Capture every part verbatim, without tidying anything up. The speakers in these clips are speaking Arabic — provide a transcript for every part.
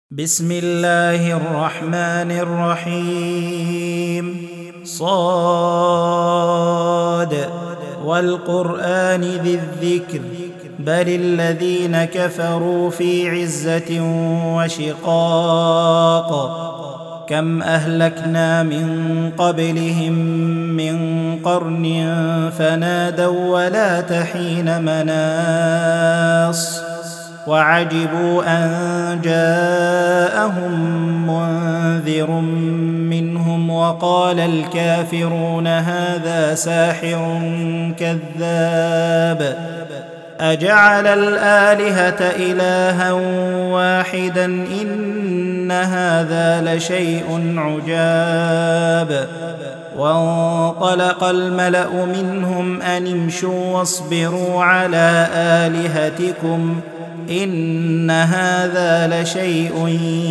بسم الله الرحمن الرحيم. صاد والقرآن ذي الذكر بل الذين كفروا في عزة وشقاق. كم أهلكنا من قبلهم من قرن فنادوا ولا تحين مناص وعجبوا أن جاءهم منذر منهم وقال الكافرون هذا ساحر كذاب أجعل الآلهة إلها واحدا إن هذا لشيء عجاب. وانطلق الملأ منهم أن امشوا واصبروا على آلهتكم إن هذا لشيء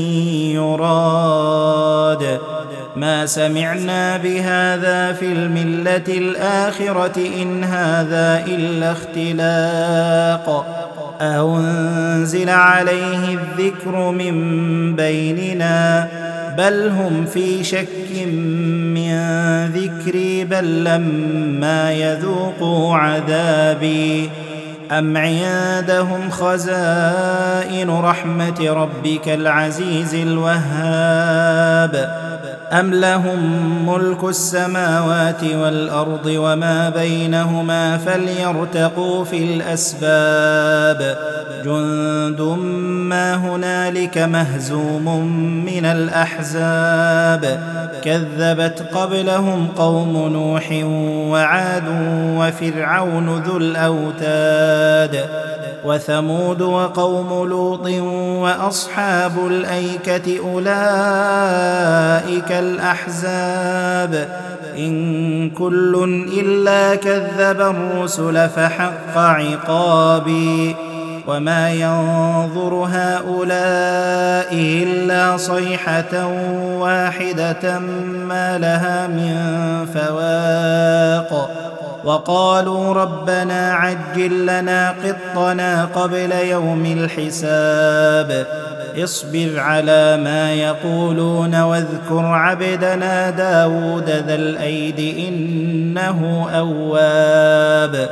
يراد ما سمعنا بهذا في الملة الآخرة إن هذا إلا اختلاق أنزل عليه الذكر من بيننا بل هم في شك من ذكري بل لما يذوقوا عذابي أم عندهم خزائن رحمة ربك العزيز الوهاب أم لهم ملك السماوات والأرض وما بينهما فليرتقوا في الأسباب جند ما هنالك مهزوم من الأحزاب كذبت قبلهم قوم نوح وعاد وفرعون ذو الأوتاد وثمود وقوم لوط وأصحاب الأيكة أولئك الأحزاب إن كل إلا كذب الرسل فحق عقابي وما ينظر هؤلاء إلا صيحة واحدة ما لها من فواق وقالوا ربنا عجل لنا قطنا قبل يوم الحساب اصبر على ما يقولون واذكر عبدنا داود ذا الأيد إنه أواب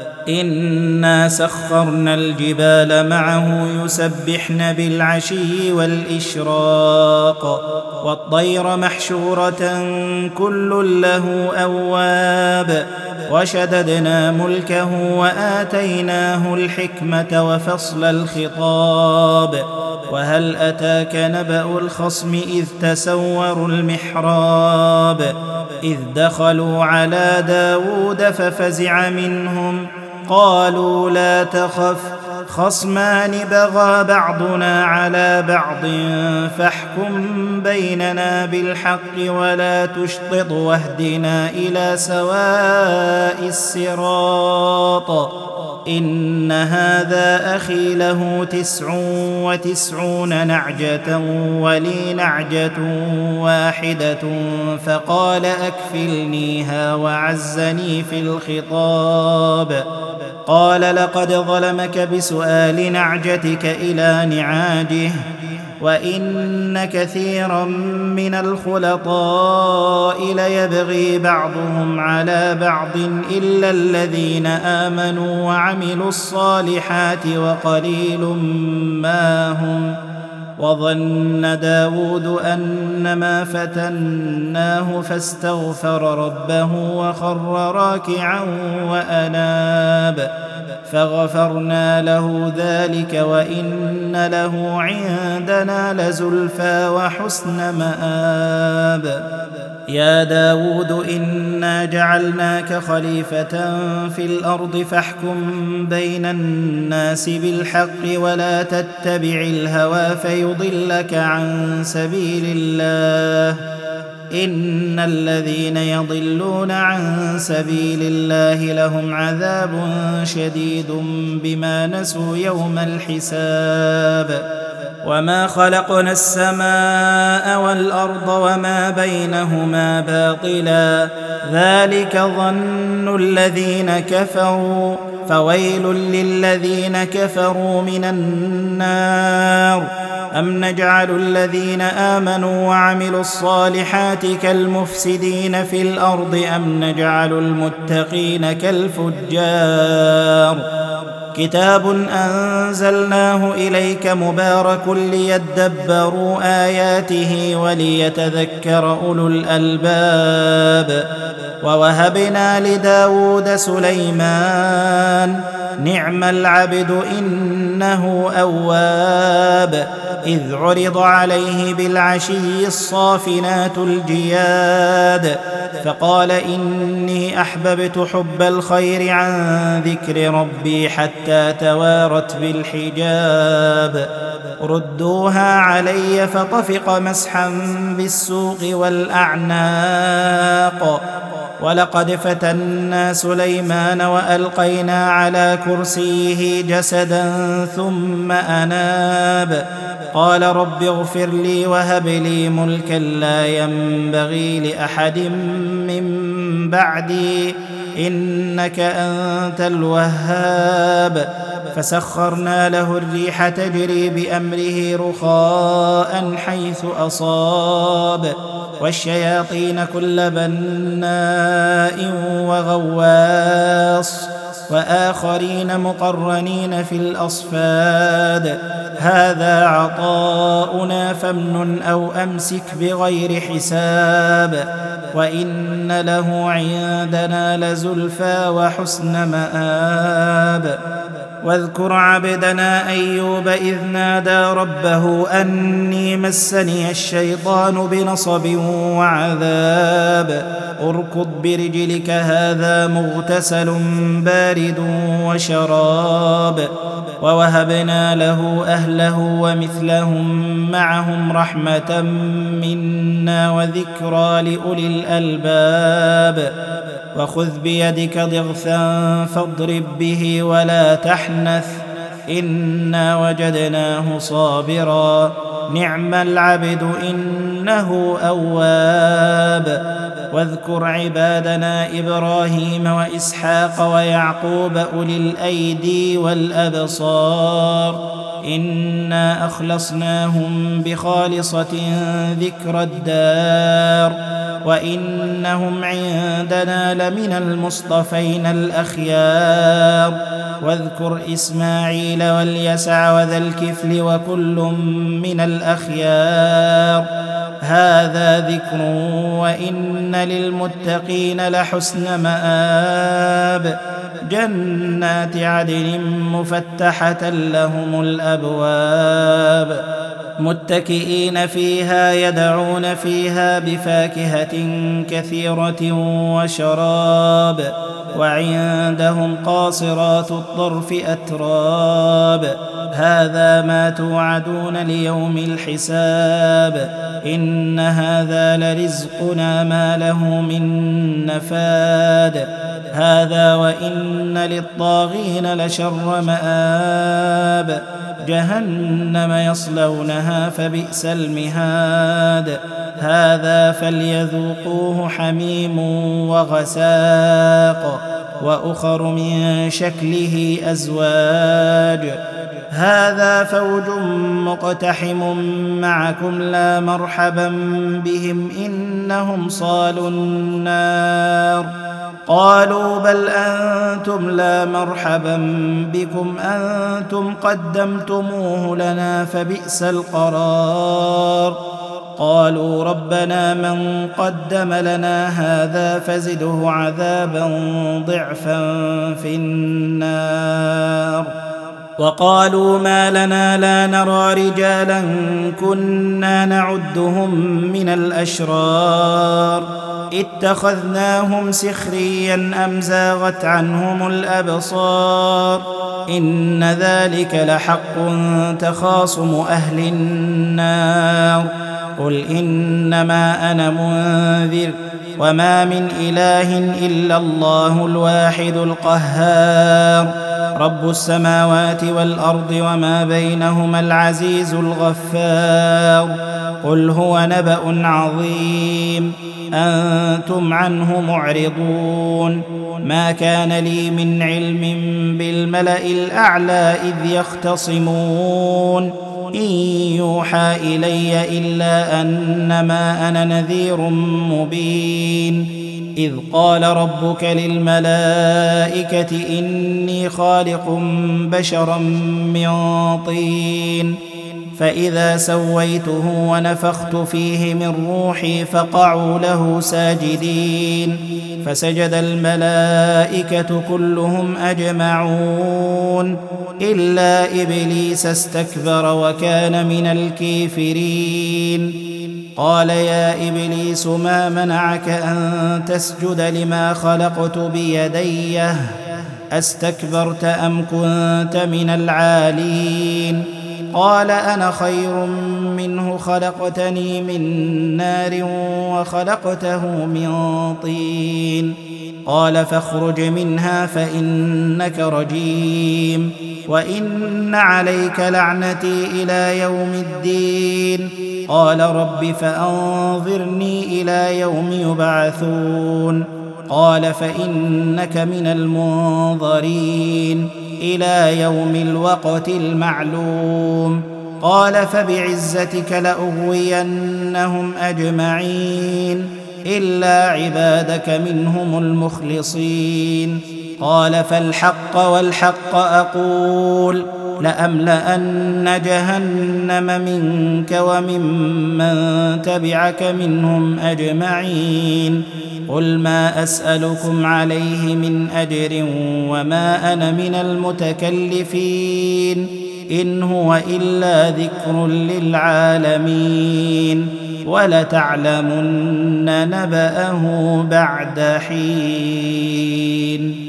إنا سخرنا الجبال معه يسبحن بالعشي والإشراق والطير محشورة كل له أواب وشددنا ملكه وآتيناه الحكمة وفصل الخطاب وهل أتاك نبأ الخصم إذ تسوروا المحراب إذ دخلوا على داود ففزع منهم قالوا لا تخف خصمان بغى بعضنا على بعض فاحكم بيننا بالحق ولا تشطط واهدنا إلى سواء الصراط إن هذا أخي له تسع وتسعون نعجة ولي نعجة واحدة فقال أكفلنيها وعزني في الخطاب قال لقد ظلمك بسؤال نعجتك إلى نعاجه وإن كثيرا من الخلطاء ليبغي بعضهم على بعض إلا الذين آمنوا وعملوا الصالحات وقليل ما هم وظن داود أنما فتناه فاستغفر ربه وخر راكعا وأناب فغفرنا له ذلك وإن له عندنا لزلفى وحسن مآب يا داود إنا جعلناك خليفة في الأرض فاحكم بين الناس بالحق ولا تتبع الهوى فيضلك عن سبيل الله إن الذين يضلون عن سبيل الله لهم عذاب شديد بما نسوا يوم الحساب وما خلقنا السماء والأرض وما بينهما باطلا ذلك ظن الذين كفروا فويل للذين كفروا من النار أم نجعل الذين آمنوا وعملوا الصالحات كالمفسدين في الأرض أم نجعل المتقين كالفجار كتاب أنزلناه إليك مبارك ليدبروا آياته وليتذكر أولو الألباب ووهبنا لداود سليمان نعم العبد إنه أواب إذ عرض عليه بالعشي الصافنات الجياد فقال إني أحببت حب الخير عن ذكر ربي حتى توارت بالحجاب ردوها علي فطفق مسحا بالسوق والأعناق ولقد فتنا سليمان وألقينا على كرسيه جسدا ثم أناب قال رب اغفر لي وهب لي ملكا لا ينبغي لأحد من بعدي إنك أنت الوهاب فسخرنا له الريح تجري بأمره رخاء حيث أصاب والشياطين كل بناء وغواص وآخرين مقرنين في الأصفاد هذا عطاؤنا فامنن أو أمسك بغير حساب وإن له عندنا لزلفى وحسن مآب واذكر عبدنا أيوب إذ نادى ربه أني مسني الشيطان بنصب وعذاب اركض برجلك هذا مغتسل بارد وشراب ووهبنا له أهله ومثلهم معهم رحمة منا وذكرى لأولي الألباب وخذ بيدك ضغثا فاضرب به ولا تحنث إنا وجدناه صابرا نعم العبد إنه أواب واذكر عبادنا إبراهيم وإسحاق ويعقوب أولي الأيدي والأبصار إنا أخلصناهم بخالصة ذكر الدار وإنهم عندنا لمن المصطفين الأخيار واذكر إسماعيل واليسع وذا الكفل وكل من الأخيار هذا ذكر وإن للمتقين لحسن مآب جنات عدن مفتحة لهم الأبواب متكئين فيها يدعون فيها بفاكهة كثيرة وشراب وعندهم قاصرات الطرف أتراب هذا ما توعدون ليوم الحساب إن هذا لرزقنا ما له من نفاد هذا وإن للطاغين لشر مآب جهنم يصلونها فبئس المهاد هذا فليذوقوه حميم وغساق وأخر من شكله أزواج هذا فوج مقتحم معكم لا مرحبا بهم إنهم صالوا النار قالوا بل أنتم لا مرحبا بكم أنتم قدمتموه لنا فبئس القرار قالوا ربنا من قدم لنا هذا فزده عذابا ضعفا في النار وقالوا ما لنا لا نرى رجالا كنا نعدهم من الأشرار اتخذناهم سخريا أم زاغت عنهم الأبصار إن ذلك لحق تخاصم أهل النار قل إنما أنا منذر وما من إله إلا الله الواحد القهار رب السماوات والأرض وما بينهما العزيز الغفار قل هو نبأ عظيم أنتم عنه معرضون ما كان لي من علم بالملأ الأعلى إذ يختصمون إن يوحى إلي إلا أنما أنا نذير مبين إذ قال ربك للملائكة إني خالق بشرا من طين فإذا سويته ونفخت فيه من روحي فقعوا له ساجدين فسجد الملائكة كلهم أجمعون إلا إبليس استكبر وكان من الكافرين قال يا إبليس ما منعك أن تسجد لما خلقت بيدي أستكبرت أم كنت من العالين قال أنا خير منه خلقتني من نار وخلقته من طين قال فاخرج منها فإنك رجيم وإن عليك لعنتي إلى يوم الدين قال رب فأنظرني إلى يوم يبعثون قال فإنك من المنظرين إلى يوم الوقت المعلوم قال فبعزتك لأغوينهم أجمعين إلا عبادك منهم المخلصين قال فالحق والحق أقول لأملأن جهنم منك وممن تبعك منهم أجمعين قل ما أسألكم عليه من أجر وما أنا من المتكلفين إن هو إلا ذكر للعالمين ولتعلمن نبأه بعد حين.